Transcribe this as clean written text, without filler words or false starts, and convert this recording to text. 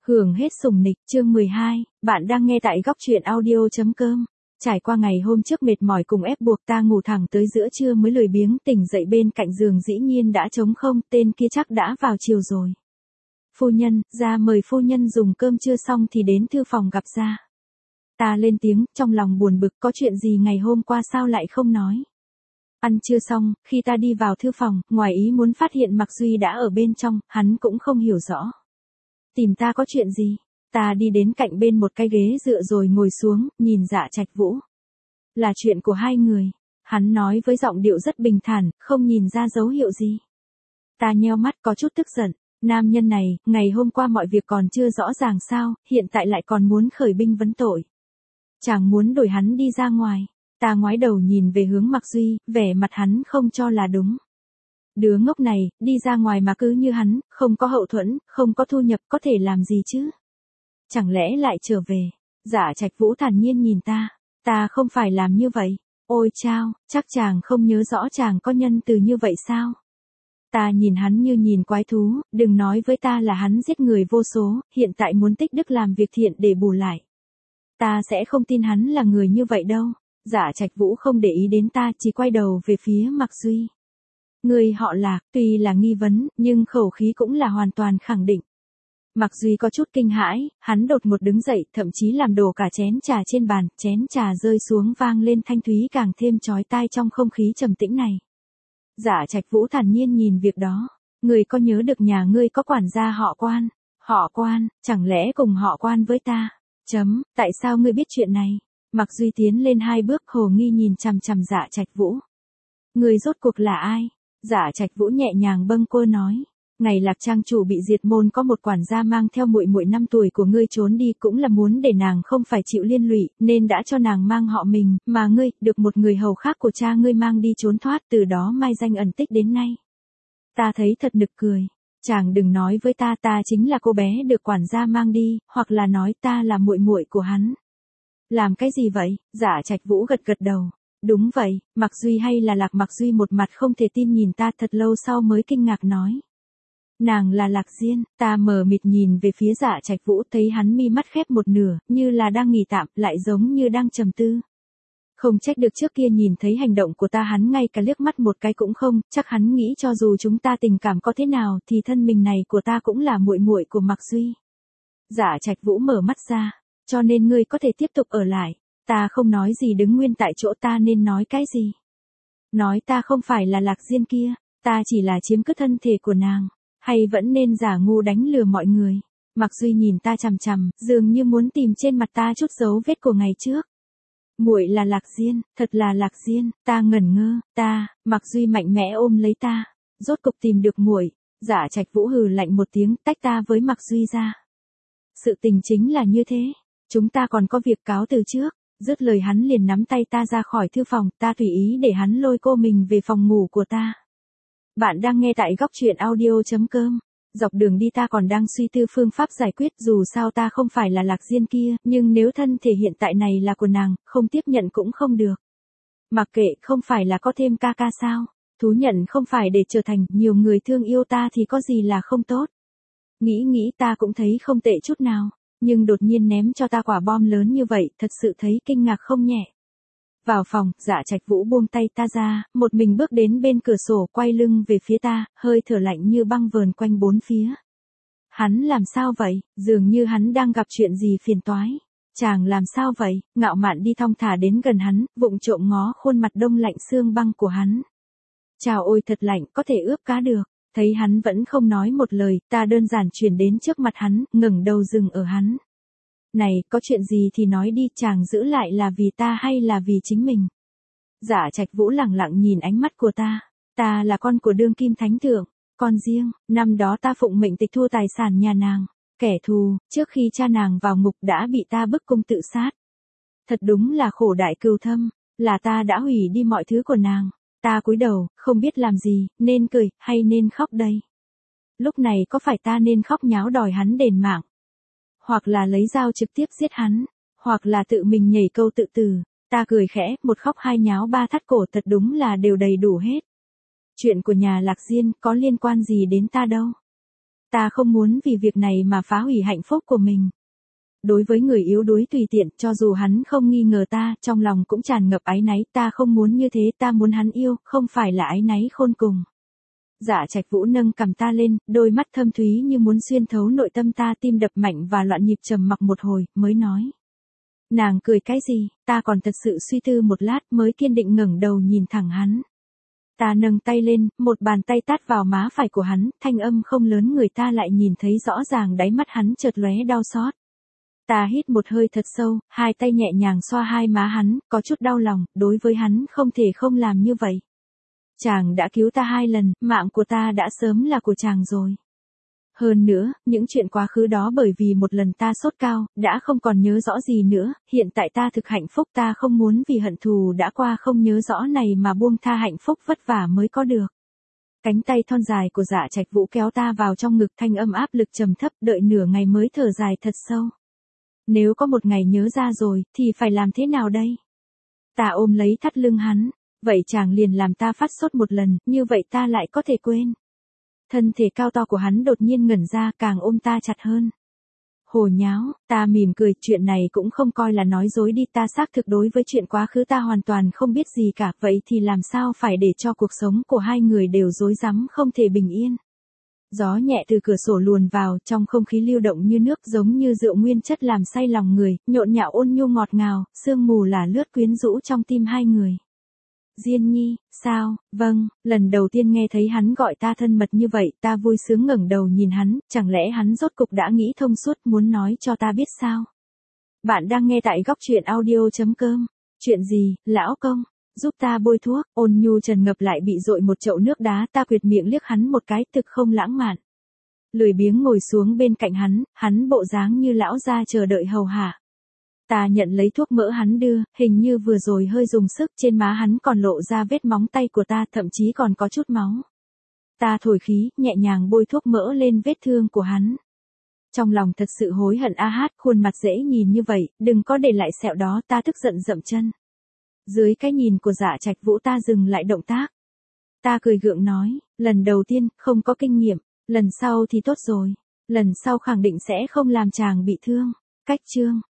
Hưởng hết sủng nịch, chương 12, bạn đang nghe tại góc truyện audio.com. Trải qua ngày hôm trước mệt mỏi cùng ép buộc ta ngủ thẳng tới giữa trưa mới lười biếng tỉnh dậy bên cạnh giường dĩ nhiên đã trống không, tên kia chắc đã vào chiều rồi. Phu nhân, ra mời phu nhân dùng cơm trưa xong thì đến thư phòng gặp ra. Ta lên tiếng, trong lòng buồn bực có chuyện gì ngày hôm qua sao lại không nói. Ăn trưa xong, khi ta đi vào thư phòng, ngoài ý muốn phát hiện Mạc Duy đã ở bên trong, hắn cũng không hiểu rõ. Tìm ta có chuyện gì? Ta đi đến cạnh bên một cái ghế dựa rồi ngồi xuống, nhìn Dạ Trạch Vũ. Là chuyện của hai người. Hắn nói với giọng điệu rất bình thản, không nhìn ra dấu hiệu gì. Ta nheo mắt có chút tức giận. Nam nhân này, ngày hôm qua mọi việc còn chưa rõ ràng sao, hiện tại lại còn muốn khởi binh vấn tội. Chàng muốn đuổi hắn đi ra ngoài. Ta ngoái đầu nhìn về hướng Mạc Duy, vẻ mặt hắn không cho là đúng. Đứa ngốc này, đi ra ngoài mà cứ như hắn, không có hậu thuẫn, không có thu nhập có thể làm gì chứ? Chẳng lẽ lại trở về? Dạ Trạch Vũ thản nhiên nhìn ta không phải làm như vậy. Ôi chao, chắc chàng không nhớ rõ chàng có nhân từ như vậy sao? Ta nhìn hắn như nhìn quái thú, đừng nói với ta là hắn giết người vô số, hiện tại muốn tích đức làm việc thiện để bù lại. Ta sẽ không tin hắn là người như vậy đâu. Dạ Trạch Vũ không để ý đến ta, chỉ quay đầu về phía Mạc Duy. Người họ Lạc, tuy là nghi vấn, nhưng khẩu khí cũng là hoàn toàn khẳng định. Mạc Duy có chút kinh hãi, hắn đột ngột đứng dậy, thậm chí làm đổ cả chén trà trên bàn, chén trà rơi xuống vang lên thanh thúy càng thêm chói tai trong không khí trầm tĩnh này. Dạ Trạch Vũ thản nhiên nhìn việc đó. Người có nhớ được nhà ngươi có quản gia họ Quan? Họ Quan, chẳng lẽ cùng họ Quan với ta? Tại sao ngươi biết chuyện này? Mạc Duy tiến lên hai bước hồ nghi nhìn chằm chằm Dạ Trạch Vũ. Người rốt cuộc là ai? Dạ Trạch Vũ nhẹ nhàng bâng quơ nói. Ngày Lạc Trang chủ bị diệt môn có một quản gia mang theo muội muội 5 tuổi của ngươi trốn đi cũng là muốn để nàng không phải chịu liên lụy, nên đã cho nàng mang họ mình, mà ngươi, được một người hầu khác của cha ngươi mang đi trốn thoát, từ đó mai danh ẩn tích đến nay. Ta thấy thật nực cười. Chàng đừng nói với ta chính là cô bé được quản gia mang đi, hoặc là nói ta là muội muội của hắn. Làm cái gì vậy? Dạ Trạch Vũ gật gật đầu. Đúng vậy, Mạc Duy hay là Lạc Mạc Duy một mặt không thể tin nhìn ta thật lâu sau mới kinh ngạc nói. Nàng là Lạc Diên, ta mờ mịt nhìn về phía Dạ Trạch Vũ thấy hắn mi mắt khép một nửa, như là đang nghỉ tạm, lại giống như đang trầm tư. Không trách được trước kia nhìn thấy hành động của ta hắn ngay cả liếc mắt một cái cũng không, chắc hắn nghĩ cho dù chúng ta tình cảm có thế nào thì thân mình này của ta cũng là muội muội của Mạc Duy. Dạ Trạch Vũ mở mắt ra, cho nên ngươi có thể tiếp tục ở lại. Ta không nói gì đứng nguyên tại chỗ, ta nên nói cái gì? Nói ta không phải là Lạc Diên kia, ta chỉ là chiếm cứ thân thể của nàng, hay vẫn nên giả ngu đánh lừa mọi người? Mạc Duy nhìn ta chằm chằm, dường như muốn tìm trên mặt ta chút dấu vết của ngày trước. Muội là Lạc Diên, thật là Lạc Diên, ta ngẩn ngơ, Mạc Duy mạnh mẽ ôm lấy ta, rốt cục tìm được muội. Dạ Trạch Vũ hừ lạnh một tiếng, tách ta với Mạc Duy ra. Sự tình chính là như thế, chúng ta còn có việc cáo từ trước. Dứt lời hắn liền nắm tay ta ra khỏi thư phòng, ta tùy ý để hắn lôi cô mình về phòng ngủ của ta. Bạn đang nghe tại góc truyện audio.com. Dọc đường đi ta còn đang suy tư phương pháp giải quyết, dù sao ta không phải là Lạc Diên kia, nhưng nếu thân thể hiện tại này là của nàng, không tiếp nhận cũng không được. Mặc kệ, không phải là có thêm ca ca sao? Thú nhận không phải để trở thành nhiều người thương yêu ta thì có gì là không tốt. Nghĩ ta cũng thấy không tệ chút nào. Nhưng đột nhiên ném cho ta quả bom lớn như vậy, thật sự thấy kinh ngạc không nhẹ. Vào phòng, Dạ Trạch Vũ buông tay ta ra, một mình bước đến bên cửa sổ quay lưng về phía ta, hơi thở lạnh như băng vờn quanh bốn phía. Hắn làm sao vậy? Dường như hắn đang gặp chuyện gì phiền toái. Chàng làm sao vậy? Ngạo mạn đi thong thả đến gần hắn, vụng trộm ngó khuôn mặt đông lạnh xương băng của hắn. Chào ôi thật lạnh, có thể ướp cá được. Thấy hắn vẫn không nói một lời, ta đơn giản chuyển đến trước mặt hắn, ngẩng đầu dừng ở hắn. Này, có chuyện gì thì nói đi, chàng giữ lại là vì ta hay là vì chính mình? Dạ Trạch Vũ lẳng lặng nhìn ánh mắt của ta. Ta là con của đương kim thánh thượng, con riêng, năm đó ta phụng mệnh tịch thu tài sản nhà nàng. Kẻ thù, trước khi cha nàng vào ngục đã bị ta bức cung tự sát. Thật đúng là khổ đại cừu thâm, là ta đã hủy đi mọi thứ của nàng. Ta cúi đầu, không biết làm gì, nên cười, hay nên khóc đây? Lúc này có phải ta nên khóc nháo đòi hắn đền mạng? Hoặc là lấy dao trực tiếp giết hắn? Hoặc là tự mình nhảy câu tự tử? Ta cười khẽ, một khóc hai nháo ba thắt cổ thật đúng là đều đầy đủ hết. Chuyện của nhà Lạc Diên có liên quan gì đến ta đâu? Ta không muốn vì việc này mà phá hủy hạnh phúc của mình. Đối với người yếu đuối tùy tiện, cho dù hắn không nghi ngờ ta, trong lòng cũng tràn ngập áy náy, ta không muốn như thế, ta muốn hắn yêu, không phải là áy náy khôn cùng. Dạ Trạch Vũ nâng cằm ta lên, đôi mắt thâm thúy như muốn xuyên thấu nội tâm ta, tim đập mạnh và loạn nhịp, trầm mặc một hồi, mới nói. Nàng cười cái gì, ta còn thật sự suy tư một lát mới kiên định ngẩng đầu nhìn thẳng hắn. Ta nâng tay lên, một bàn tay tát vào má phải của hắn, thanh âm không lớn, người ta lại nhìn thấy rõ ràng đáy mắt hắn chợt lóe đau xót. Ta hít một hơi thật sâu, hai tay nhẹ nhàng xoa hai má hắn, có chút đau lòng, đối với hắn không thể không làm như vậy. Chàng đã cứu ta 2 lần, mạng của ta đã sớm là của chàng rồi. Hơn nữa, những chuyện quá khứ đó bởi vì một lần ta sốt cao, đã không còn nhớ rõ gì nữa, hiện tại ta thực hạnh phúc, ta không muốn vì hận thù đã qua không nhớ rõ này mà buông tha hạnh phúc vất vả mới có được. Cánh tay thon dài của Dạ Trạch Vũ kéo ta vào trong ngực, thanh âm áp lực trầm thấp, đợi nửa ngày mới thở dài thật sâu. Nếu có một ngày nhớ ra rồi, thì phải làm thế nào đây? Ta ôm lấy thắt lưng hắn, vậy chàng liền làm ta phát sốt một lần, như vậy ta lại có thể quên. Thân thể cao to của hắn đột nhiên ngẩn ra, càng ôm ta chặt hơn. Hồ nháo, ta mỉm cười, chuyện này cũng không coi là nói dối đi, ta xác thực đối với chuyện quá khứ ta hoàn toàn không biết gì cả, vậy thì làm sao phải để cho cuộc sống của hai người đều rối rắm không thể bình yên. Gió nhẹ từ cửa sổ luồn vào, trong không khí lưu động như nước, giống như rượu nguyên chất làm say lòng người, nhộn nhạo ôn nhu ngọt ngào, sương mù là lướt quyến rũ trong tim hai người. Diên Nhi, sao? Vâng, lần đầu tiên nghe thấy hắn gọi ta thân mật như vậy, ta vui sướng ngẩng đầu nhìn hắn, chẳng lẽ hắn rốt cục đã nghĩ thông suốt, muốn nói cho ta biết sao? Bạn đang nghe tại góc truyện audio.com. Chuyện gì, lão công? Giúp ta bôi thuốc. Ôn nhu trần ngập lại bị dội một chậu nước đá, ta quyệt miệng liếc hắn một cái, thực không lãng mạn. Lười biếng ngồi xuống bên cạnh hắn bộ dáng như lão gia chờ đợi hầu hạ. Ta nhận lấy thuốc mỡ hắn đưa, hình như vừa rồi hơi dùng sức, trên má hắn còn lộ ra vết móng tay của ta, thậm chí còn có chút máu. Ta thổi khí, nhẹ nhàng bôi thuốc mỡ lên vết thương của hắn. Trong lòng thật sự hối hận, khuôn mặt dễ nhìn như vậy, đừng có để lại sẹo đó, ta tức giận dậm chân. Dưới cái nhìn của Dạ Trạch Vũ ta dừng lại động tác. Ta cười gượng nói, lần đầu tiên, không có kinh nghiệm, lần sau thì tốt rồi. Lần sau khẳng định sẽ không làm chàng bị thương. Cách chương.